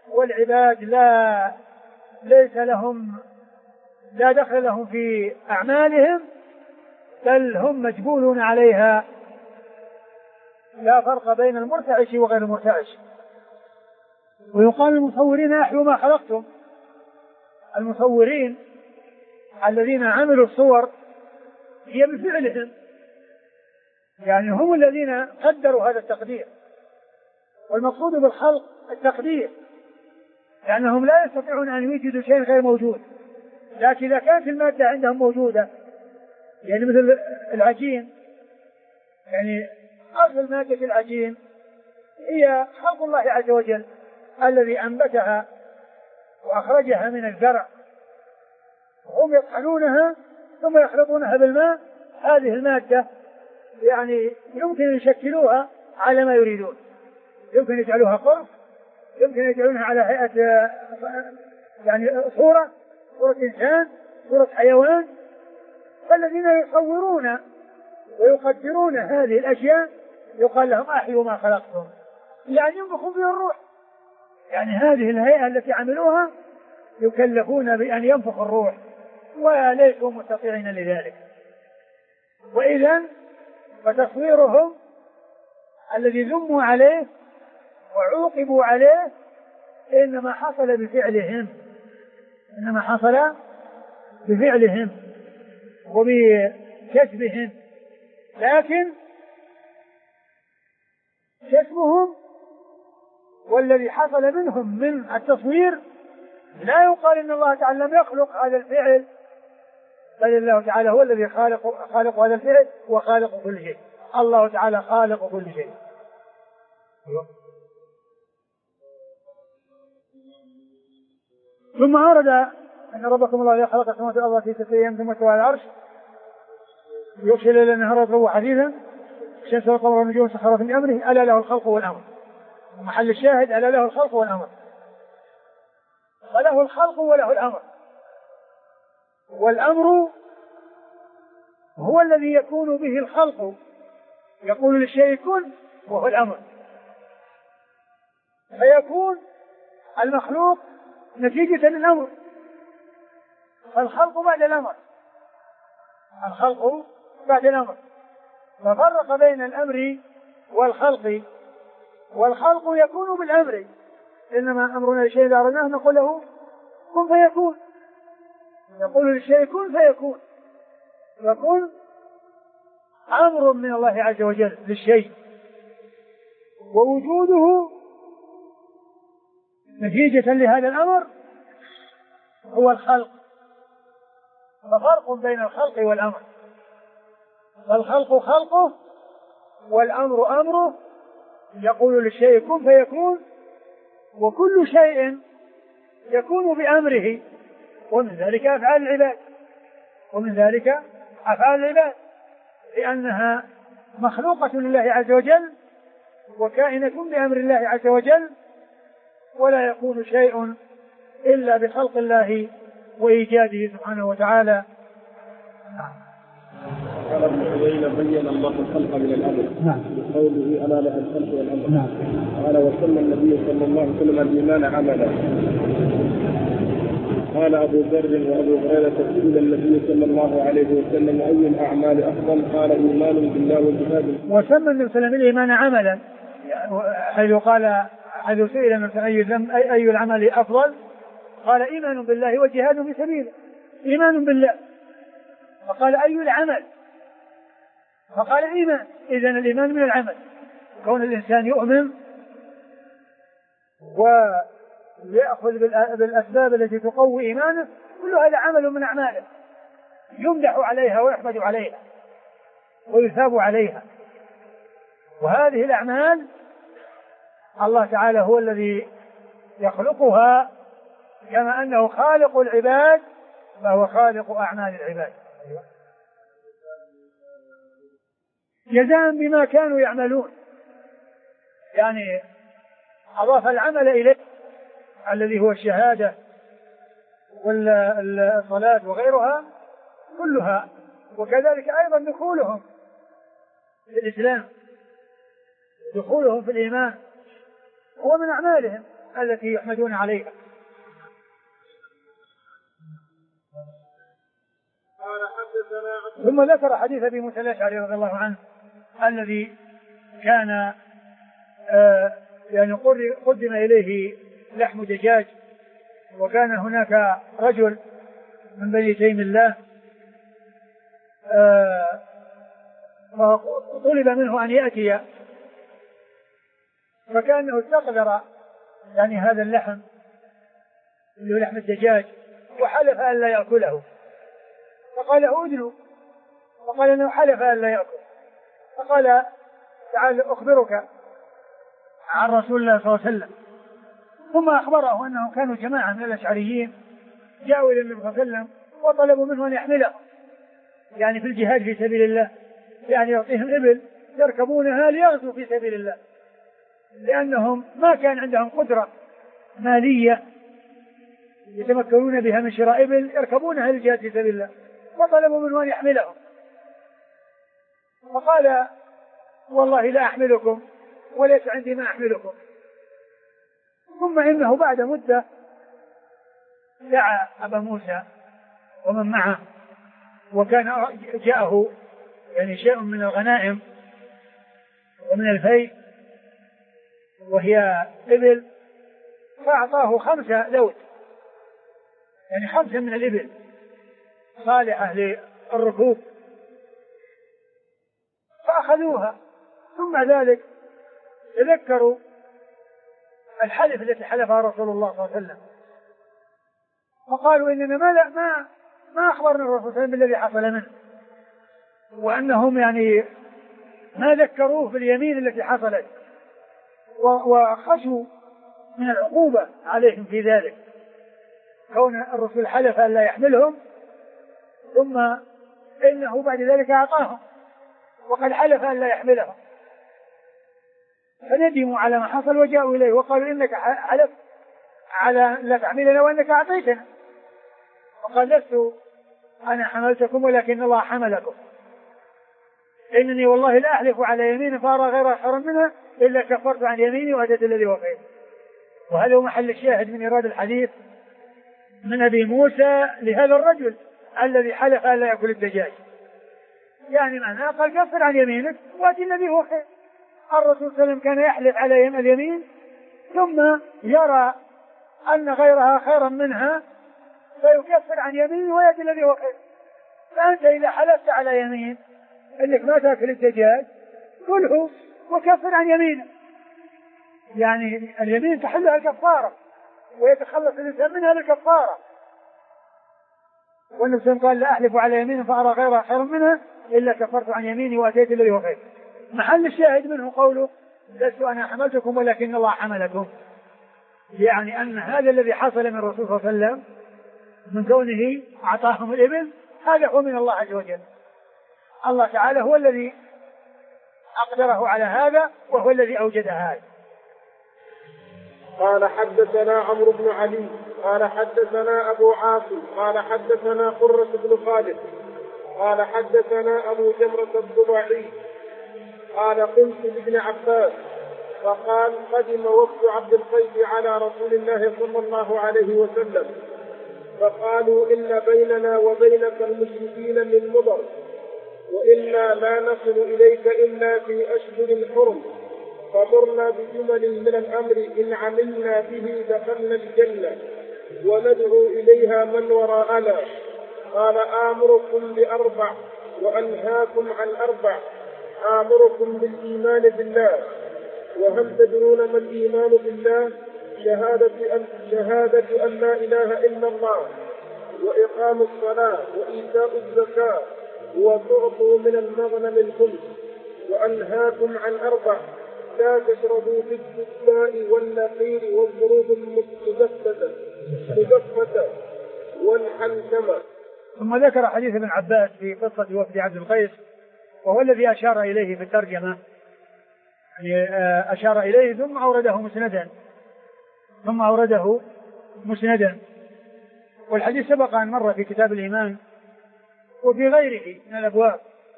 والعباد لا ليس لهم لا دخل لهم في أعمالهم، بل هم مجبولون عليها، لا فرق بين المرتعش وغير المرتعش. ويقال المصورين أحيوا ما خلقتم، المصورين الذين عملوا الصور هي بفعلهم، يعني هم الذين قدروا هذا التقدير، والمقصود بالخلق التقدير، لأنهم لا يستطيعون أن يوجدوا شيء غير موجود، لكن إذا كانت المادة عندهم موجودة، يعني مثل العجين، يعني أصل مادة العجين هي خلق الله عز وجل الذي أنبتها وأخرجها من الزرع، هم يطحنونها ثم يخلطونها بالماء، هذه المادة يعني يمكن يشكلوها على ما يريدون، يمكن يجعلوها قرص، يمكن يجعلونها على هيئة يعني صورة صورة إنسان، صورة حيوان. فالذين يصورون ويقدرون هذه الأشياء يقال لهم أحيوا ما خلقتم، يعني ينفخوا فيه الروح، يعني هذه الهيئة التي عملوها يكلفون بأن ينفخ الروح وليسوا مستطيعين لذلك. وإذا فتصويرهم الذي ذموا عليه وعوقبوا عليه إنما حصل بفعلهم، إنما حصل بفعلهم وبكسبهم، لكن كسبهم والذي حصل منهم من التصوير لا يقال إن الله تعالى لم يخلق هذا الفعل، بل الله تعالى هو الذي خالق خالق هذا الفعل وخالق كل شيء، الله تعالى خالق كل شيء. ثم أورد أن ربكم الله الذي خلق السماوات والأرض في ستة أيام ثم استوى على العرش يغشي الليل النهار يطلبه حديثا الشمس والقمر والنجوم مسخرات بأمره ألا له الخلق والأمر. محل الشاهد ألا له الخلق والأمر، وله الخلق وله الأمر، والأمر هو الذي يكون به الخلق، يقول للشيء كن وهو الأمر، فيكون المخلوق نتيجة للأمر، فالخلق بعد الأمر، الخلق بعد الأمر، ففرق بين الأمر والخلق، والخلق يكون بالأمر، إنما أمرنا لشيء إذا أردناه نقول له كن فيكون، يقول للشيء كن فيكون، يكون أمر من الله عز وجل للشيء، ووجوده نتيجة لهذا الأمر هو الخلق، ففرق بين الخلق والأمر، فالخلق خلقه والأمر أمره، يقول للشيء كن فيكون، وكل شيء يكون بأمره، ومن ذلك أفعال العباد، ومن ذلك أفعال العباد لأنها مخلوقة لله عز وجل وكائنة بأمر الله عز وجل، ولا يكون شيء إلا بخلق الله وإيجاده سبحانه وتعالى. قال ابن عيينة بين الله الخلق من الأمر بقوله ألا له الخلق والأمر. قال وسمى النبي صلى الله عليه وسلم الإيمان عملا. قال أبو ذر وأبو هريرة سئل النبي صلى الله عليه وسلم أي الأعمال أفضل؟ قال إيمان بالله وجهاد. وسمى النبي صلى الله عليه وسلم الإيمان عملا، حيث قال حيث سئل النبي أي أي العمل أفضل؟ قال إيمان بالله وجهاد في سبيله، إيمان بالله، فقال أي العمل؟ فقال إيمان، إذن الإيمان من العمل، كون الإنسان يؤمن ويأخذ بالأسباب التي تقوي إيمانه، كل هذا عمل من أعماله يمدح عليها ويحمد عليها ويثاب عليها، وهذه الأعمال الله تعالى هو الذي يخلقها، كما أنه خالق العباد فهو خالق أعمال العباد جزاء بما كانوا يعملون، يعني أضاف العمل إليه الذي هو الشهادة والصلاة وغيرها كلها، وكذلك أيضا دخولهم في الإسلام، دخولهم في الإيمان هو من أعمالهم، التي يحمدون عليها. ثم ذكر حديث أبي موسى الأشعري رضي الله عنه الذي كان آه يعني قدم إليه لحم دجاج، وكان هناك رجل من بني تيم الله آه فطلب منه أن يأتي، فكأنه استقدر يعني هذا اللحم اللي هو لحم الدجاج وحلف أن لا يأكله، فقال له أدنو، فقال إنه حلف أن لا يأكل، فقال تعال أخبرك عن رسول الله صلى الله عليه وسلم. ثم أخبره أنهم كانوا جماعة من الأشعريين جاءوا إلى النبي صلى الله عليه وسلم وطلبوا منه أن يحمله يعني في الجهاد في سبيل الله، يعني يعطيهم إبل يركبونها ليغزوا في سبيل الله، لأنهم ما كان عندهم قدرة مالية يتمكنون بها من شراء إبل يركبونها للجهاد في سبيل الله، وطلبوا منه أن يحملهم، فقال والله لا أحملكم وليس عندي ما أحملكم. ثم إنه بعد مدة دعا أبا موسى ومن معه، وكان جاءه يعني شيء من الغنائم ومن الفيء وهي إبل، فأعطاه خمسة لوت يعني خمسة من الإبل صالحة للركوب، فأخذوها. ثم ذلك تذكروا الحلف التي حلفها رسول الله صلى الله عليه وسلم، فقالوا إننا ما لا ما ما أخبرنا الرسول صلى الله عليه وسلم بالذي حصل منه، وأنهم يعني ما ذكروه باليمين التي حصلت، وخشوا من العقوبة عليهم في ذلك، كون الرسول حلف أن لا يحملهم ثم إنه بعد ذلك أعطاهم وقد حلف أن لا يحملهم، فندموا على ما حصل وجاءوا إليه وقالوا إنك حلف على لا تحملنا وإنك أعطيتنا، وقال لست أنا حملتكم ولكن الله حملكم، إنني والله لا أحلف على يمين فأرى غير حرم منها إلا كفرت عن يميني وأدت الذي وفيت. وهذا هو محل الشاهد من إيراد الحديث من أبي موسى لهذا الرجل الذي حلف أن لا يأكل الدجاج، يعني معناه قال كفر عن يمينك وأدت الذي هو خير. الرسول صلى الله عليه وسلم كان يحلف على اليمين ثم يرى أن غيرها خيرا منها فيكفر عن يمينه ويأتي الذي هو خير. فأنت إذا حلفت على يمين إنك ما تأكل الدجاج كله وكفر عن يمينه، يعني اليمين تحلها الكفارة ويتخلص الإنسان منها الكفارة. والنبي قال لا أحلف على يمين فأرى غيرها خير منها إلا كفرت عن يميني وأتيت الذي هو خير. محل الشاهد منه قوله لست أنا حملتكم ولكن الله حملكم، يعني أن هذا الذي حصل من الرسول صلى الله عليه وسلم من كونه أعطاهم الإبل هذا هو من الله عز وجل، الله تعالى هو الذي أقدره على هذا وهو الذي أوجد هذا. قال حدثنا عمرو بن علي قال حدثنا أبو عاصم قال حدثنا قرة بن خالد قال حدثنا أبو جمرة الضباعي قال قلت لابن عباس فقال قدم وفد عبد القيس على رسول الله صلى الله عليه وسلم فقالوا إن بيننا وبينك المشركين من مضر وإنا لا نصل إليك إلا في أشهر الحرم، فمرنا بجمل من الأمر إن عملنا به دخلنا الجنة وندعو إليها من وراءنا. قال آمركم بأربع وأنهاكم عن أربع، آمركم بالإيمان بالله، وهل تدرون ما الإيمان بالله؟ شهادة أن, شهادة أن لا إله إلا الله وإقام الصلاة وإيتاء الزكاة وتعطوا من المغنم الخمس. وأنهاكم عن أربع، لا تشربوا في الدباء والنقير والضروب المجففة والحنتمة. ثم ذكر حديث ابن عباس في قصة وفد عبد القيس وهو الذي أشار إليه في الترجمة، يعني أشار إليه ثم أورده مسندا ثم أورده مسندا والحديث سبق أن مر في كتاب الإيمان وفي غيره من الأبواب.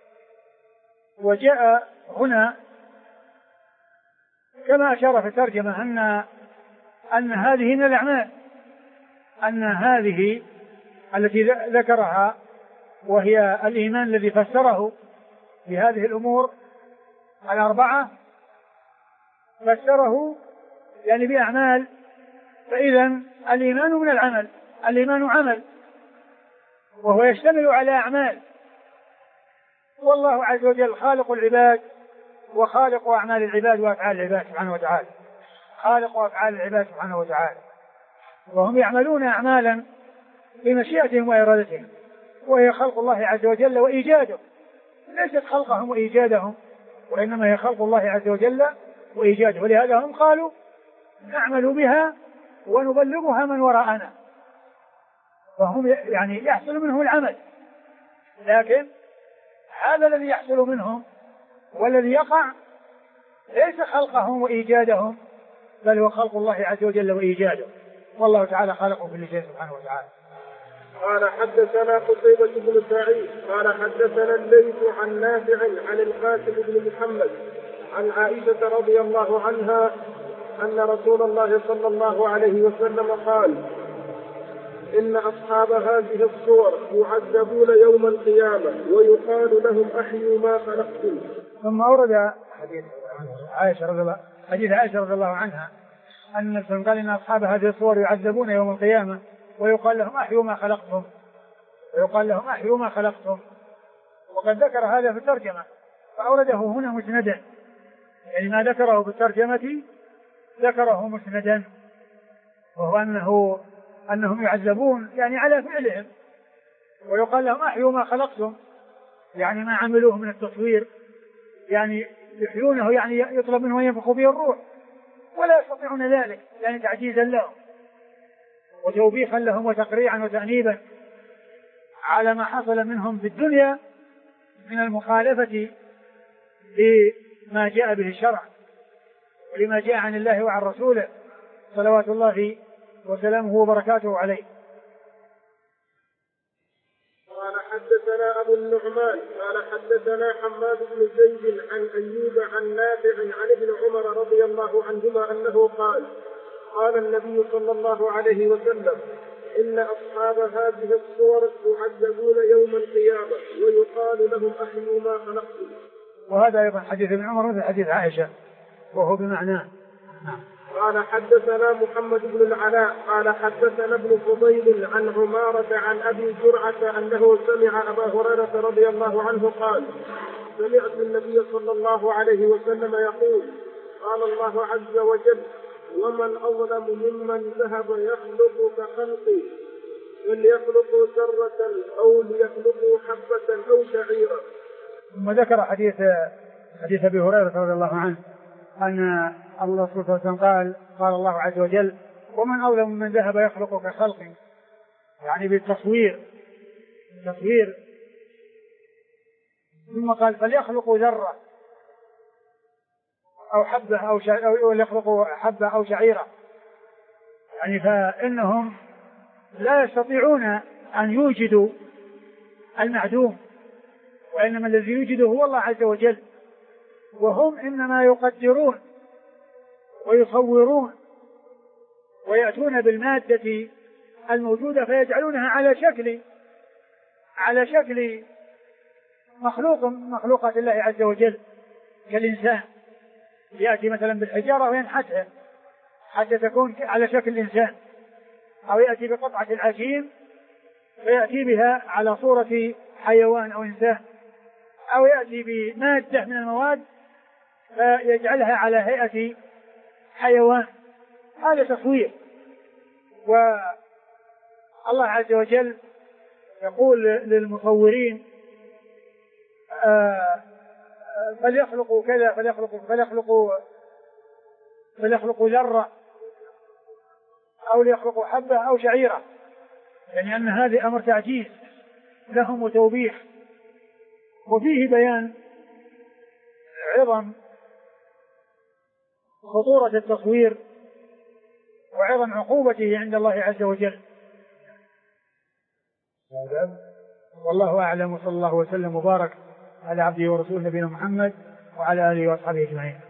وجاء هنا كما أشار في الترجمة أن أن هذه من الأعمال، أن هذه التي ذكرها وهي الإيمان الذي فسره بهذه الأمور الأربعة فسره يعني بأعمال، فإذا الإيمان من العمل، الإيمان عمل وهو يشتمل على أعمال، والله عز وجل خالق العباد وخالق أعمال العباد وأفعال العباد سبحانه وتعالى، خالق أفعال العباد سبحانه وتعالى، وهم يعملون أعمالا بمشيئتهم وإرادتهم، وهي خلق الله عز وجل وإيجاده، ليست خلقهم وإيجادهم، وإنما هي خلق الله عز وجل وإيجاده، ولهذا هم قالوا نعمل بها ونبلغها من وراءنا، فهم يعني يحصل منهم العمل، لكن هذا الذي يحصل منهم والذي يقع ليس خلقهم وإيجادهم، بل هو خلق الله عز وجل وإيجاده، والله تعالى خلقه كل شيء سبحانه وتعالى. قال حدثنا قتيبة بن سعيد قال حدثنا الليث عن نافع عن القاسم بن محمد عن عائشة رضي الله عنها أن رسول الله صلى الله عليه وسلم قال: إن أصحاب هذه الصور يعذبون يوم القيامة ويقال لهم أحيوا ما خلقتم. ثم أورد حديث عائشة رضي الله حديث عائشة رضي الله عنها أن النبي قال: إن أصحاب هذه الصور يعذبون يوم القيامة ويقال لهم أحيوا ما خلقتم، ويقال لهم أحيوا ما خلقتم. وقد ذكر هذا في الترجمة فأورده هنا مسندا، يعني ما ذكره في الترجمة ذكره مسندا، وهو أنه أنهم يعذبون يعني على فعلهم، ويقال لهم أحيوا ما خلقتم، يعني ما عملوه من التصوير، يعني يحيونه، يعني يطلب منهم أن ينفخوا به الروح ولا يستطيعون ذلك، يعني تعجيزا لهم وتوبيخا لهم وتقريعا وتأنيبا على ما حصل منهم في الدنيا من المخالفة لما جاء به الشرع ولما جاء عن الله وعن رسوله صلوات الله وسلامه وبركاته عليه. قال حدثنا أبو النعمان قال حدثنا حماد بن زيد عن أيوب عن نافع عن ابن عمر رضي الله عنهما أنه قال: قال النبي صلى الله عليه وسلم: إن أصحاب هذه الصور يعذبون يوم القيامة ويقال لهم أحيوا ما خلقتم. وهذا أيضا حديث ابن عمر مثل حديث عائشة وهو بمعناه. قال حدثنا محمد بن العلاء قال حدثنا ابن فضيل عن عمارة عن أبي زرعة أنه سمع أبا هريرة رضي الله عنه قال: سمعت النبي صلى الله عليه وسلم يقول: قال الله عز وجل: ومن أظلم ممن ذهب يخلق كخلقي، وليخلقوا ذرة أو ليخلقوا حبة أو شعيرا. ثم ذكر حديث حديث أبي هريرة رضي الله عنه أن الله صلى الله عليه وسلم قال: قال الله عز وجل: ومن أظلم من ذهب يخلق كخلقي، يعني بالتصوير تصوير. ثم قال: فليخلقوا ذرة أو حبة أو أو يخلقوا حبة أو شعيرة، يعني فإنهم لا يستطيعون أن يوجدوا المعدوم، وإنما الذي يوجده هو الله عز وجل، وهم إنما يقدرون ويصورون ويأتون بالمادة الموجودة فيجعلونها على شكل على شكل مخلوق مخلوقات الله عز وجل، كالإنسان يأتي مثلا بالحجارة وينحتها حتى تكون على شكل الإنسان، أو يأتي بقطعة العجين ويأتي بها على صورة حيوان أو إنسان، أو يأتي بمادة من المواد فيجعلها على هيئة حيوان. هذا تصوير. والله عز وجل يقول للمصورين: آه فليخلقوا كذا فليخلقوا فليخلقوا فليخلقوا ذرة أو ليخلقوا حبة أو شعيرة، يعني أن هذا أمر تعجيز لهم وتوبيخ، وفيه بيان عظم خطورة التصوير وعظم عقوبته عند الله عز وجل. والله أعلم، وصلى الله وسلم وبارك على عبده ورسوله نبينا محمد وعلى آله وأصحابه أجمعين.